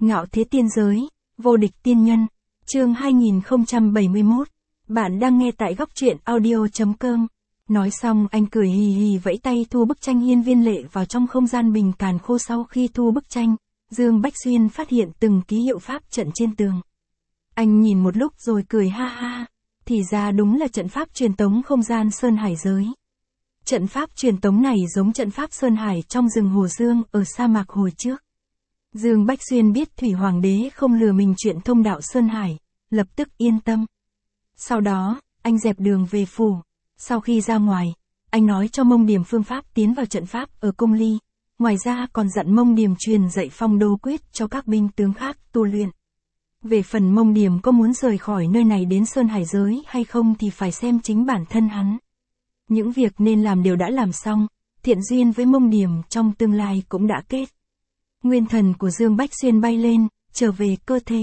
Ngạo thế tiên giới, vô địch tiên nhân, chương 2071, bạn đang nghe tại góc truyện audio.com. Nói xong anh cười hì hì vẫy tay thu bức tranh hiên viên lệ vào trong không gian bình càn khô. Sau khi thu bức tranh, Dương Bách Xuyên phát hiện từng ký hiệu pháp trận trên tường. Anh nhìn một lúc rồi cười ha ha, thì ra đúng là trận pháp truyền tống không gian Sơn Hải giới. Trận pháp truyền tống này giống trận pháp Sơn Hải trong rừng Hồ Dương ở sa mạc hồi trước. Dương Bách Xuyên biết Thủy Hoàng đế không lừa mình chuyện thông đạo Sơn Hải, lập tức yên tâm. Sau đó, anh dẹp đường về phủ. Sau khi ra ngoài, anh nói cho Mông Điềm phương pháp tiến vào trận pháp ở Cung Ly. Ngoài ra còn dặn Mông Điềm truyền dạy phong đô quyết cho các binh tướng khác tu luyện. Về phần Mông Điềm có muốn rời khỏi nơi này đến Sơn Hải giới hay không thì phải xem chính bản thân hắn. Những việc nên làm đều đã làm xong, thiện duyên với Mông Điềm trong tương lai cũng đã kết. Nguyên thần của Dương Bách Xuyên bay lên, trở về cơ thể.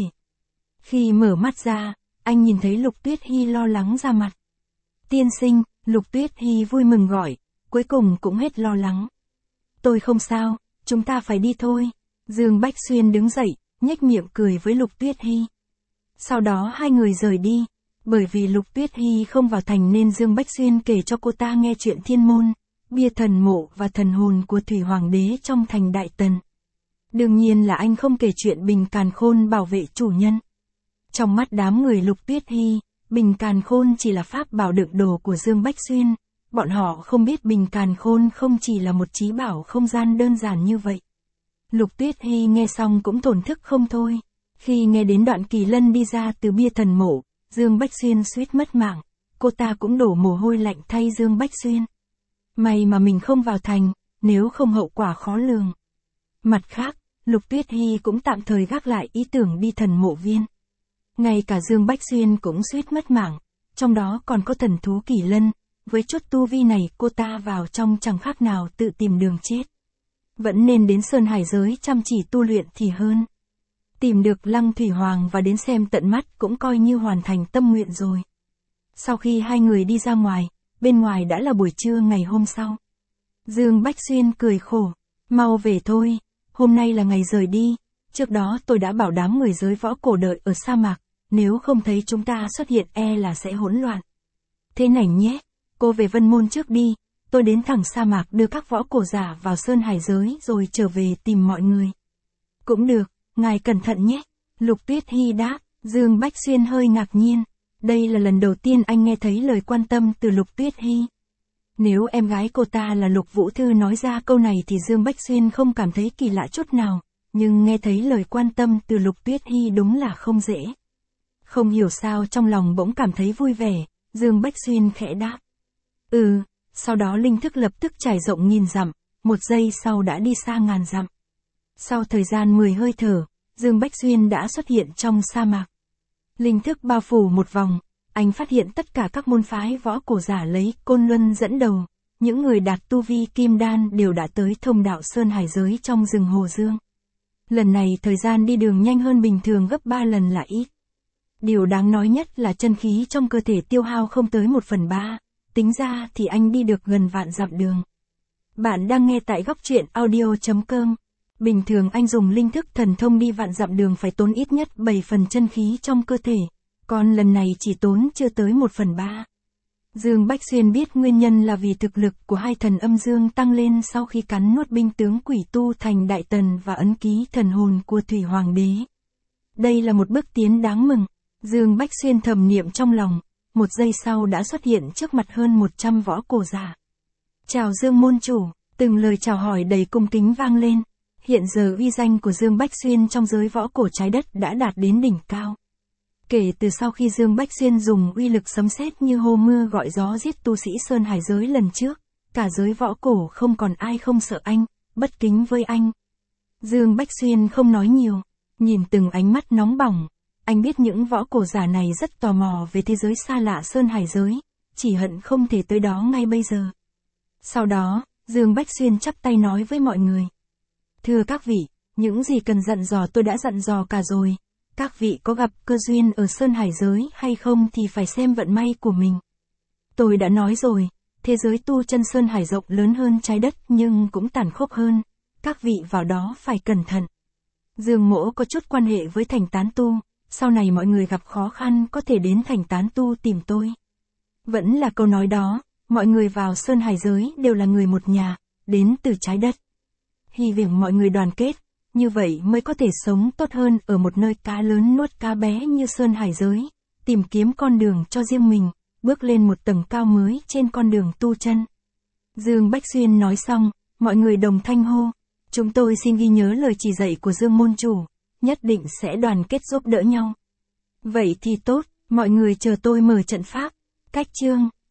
Khi mở mắt ra, anh nhìn thấy Lục Tuyết Hy lo lắng ra mặt. Tiên sinh, Lục Tuyết Hy vui mừng gọi, cuối cùng cũng hết lo lắng. Tôi không sao, chúng ta phải đi thôi. Dương Bách Xuyên đứng dậy, nhếch miệng cười với Lục Tuyết Hy. Sau đó hai người rời đi, bởi vì Lục Tuyết Hy không vào thành nên Dương Bách Xuyên kể cho cô ta nghe chuyện thiên môn, bia thần mộ và thần hồn của Thủy Hoàng đế trong thành Đại Tần. Đương nhiên là anh không kể chuyện Bình Càn Khôn bảo vệ chủ nhân. Trong mắt đám người Lục Tuyết Hy, Bình Càn Khôn chỉ là pháp bảo đựng đồ của Dương Bách Xuyên, bọn họ không biết Bình Càn Khôn không chỉ là một trí bảo không gian đơn giản như vậy. Lục Tuyết Hy nghe xong cũng thổn thức không thôi. Khi nghe đến đoạn Kỳ Lân đi ra từ bia thần mộ, Dương Bách Xuyên suýt mất mạng, cô ta cũng đổ mồ hôi lạnh thay Dương Bách Xuyên. May mà mình không vào thành, nếu không hậu quả khó lường. Mặt khác, Lục Tuyết Hy cũng tạm thời gác lại ý tưởng đi thần mộ viên. Ngay cả Dương Bách Xuyên cũng suýt mất mạng, trong đó còn có thần thú Kỳ Lân, với chút tu vi này cô ta vào trong chẳng khác nào tự tìm đường chết. Vẫn nên đến Sơn Hải giới chăm chỉ tu luyện thì hơn. Tìm được Lăng Thủy Hoàng và đến xem tận mắt cũng coi như hoàn thành tâm nguyện rồi. Sau khi hai người đi ra ngoài, bên ngoài đã là buổi trưa ngày hôm sau. Dương Bách Xuyên cười khổ, mau về thôi, hôm nay là ngày rời đi, trước đó tôi đã bảo đám người giới võ cổ đợi ở sa mạc, nếu không thấy chúng ta xuất hiện e là sẽ hỗn loạn. Thế này nhé, cô về Vân Môn trước đi, tôi đến thẳng sa mạc đưa các võ cổ giả vào Sơn Hải giới rồi trở về tìm mọi người. Cũng được, ngài cẩn thận nhé. Lục Tuyết Hy đáp. Dương Bách Xuyên hơi ngạc nhiên. Đây là lần đầu tiên anh nghe thấy lời quan tâm từ Lục Tuyết Hy. Nếu em gái cô ta là Lục Vũ Thư nói ra câu này thì Dương Bách Xuyên không cảm thấy kỳ lạ chút nào, nhưng nghe thấy lời quan tâm từ Lục Tuyết Hy đúng là không dễ. Không hiểu sao trong lòng bỗng cảm thấy vui vẻ, Dương Bách Xuyên khẽ đáp. Sau đó linh thức lập tức trải rộng nghìn dặm, một giây sau đã đi xa ngàn dặm. Sau thời gian 10 hơi thở, Dương Bách Xuyên đã xuất hiện trong sa mạc. Linh thức bao phủ một vòng, anh phát hiện tất cả các môn phái võ cổ giả lấy Côn Luân dẫn đầu, những người đạt tu vi kim đan đều đã tới thông đạo Sơn Hải giới trong rừng Hồ Dương. Lần này thời gian đi đường nhanh hơn bình thường gấp 3 lần là ít. Điều đáng nói nhất là chân khí trong cơ thể tiêu hao không tới 1/3, tính ra thì anh đi được gần vạn dặm đường. Bạn đang nghe tại góc truyện audio.com. Bình thường anh dùng linh thức thần thông đi vạn dặm đường phải tốn ít nhất 7 phần chân khí trong cơ thể, còn lần này chỉ tốn chưa tới 1/3. Dương Bách Xuyên biết nguyên nhân là vì thực lực của hai thần âm dương tăng lên sau khi cắn nuốt binh tướng quỷ tu thành Đại Tần và ấn ký thần hồn của Thủy Hoàng đế. Đây là một bước tiến đáng mừng. Dương Bách Xuyên thầm niệm trong lòng, một giây sau đã xuất hiện trước mặt hơn 100 võ cổ giả. Chào Dương môn chủ, từng lời chào hỏi đầy cung kính vang lên. Hiện giờ uy danh của Dương Bách Xuyên trong giới võ cổ trái đất đã đạt đến đỉnh cao. Kể từ sau khi Dương Bách Xuyên dùng uy lực sấm sét như hô mưa gọi gió giết tu sĩ Sơn Hải giới lần trước, cả giới võ cổ không còn ai không sợ anh, bất kính với anh. Dương Bách Xuyên không nói nhiều, nhìn từng ánh mắt nóng bỏng, anh biết những võ cổ giả này rất tò mò về thế giới xa lạ Sơn Hải giới, chỉ hận không thể tới đó ngay bây giờ. Sau đó, Dương Bách Xuyên chắp tay nói với mọi người. Thưa các vị, những gì cần dặn dò tôi đã dặn dò cả rồi. Các vị có gặp cơ duyên ở Sơn Hải giới hay không thì phải xem vận may của mình. Tôi đã nói rồi, thế giới tu chân Sơn Hải rộng lớn hơn trái đất nhưng cũng tàn khốc hơn. Các vị vào đó phải cẩn thận. Dương Mỗ có chút quan hệ với Thành Tán Tu, sau này mọi người gặp khó khăn có thể đến Thành Tán Tu tìm tôi. Vẫn là câu nói đó, mọi người vào Sơn Hải giới đều là người một nhà, đến từ trái đất. Hy vọng mọi người đoàn kết, như vậy mới có thể sống tốt hơn ở một nơi cá lớn nuốt cá bé như Sơn Hải giới, tìm kiếm con đường cho riêng mình, bước lên một tầng cao mới trên con đường tu chân. Dương Bách Xuyên nói xong, mọi người đồng thanh hô, chúng tôi xin ghi nhớ lời chỉ dạy của Dương môn chủ, nhất định sẽ đoàn kết giúp đỡ nhau. Vậy thì tốt, mọi người chờ tôi mở trận pháp. Cách chương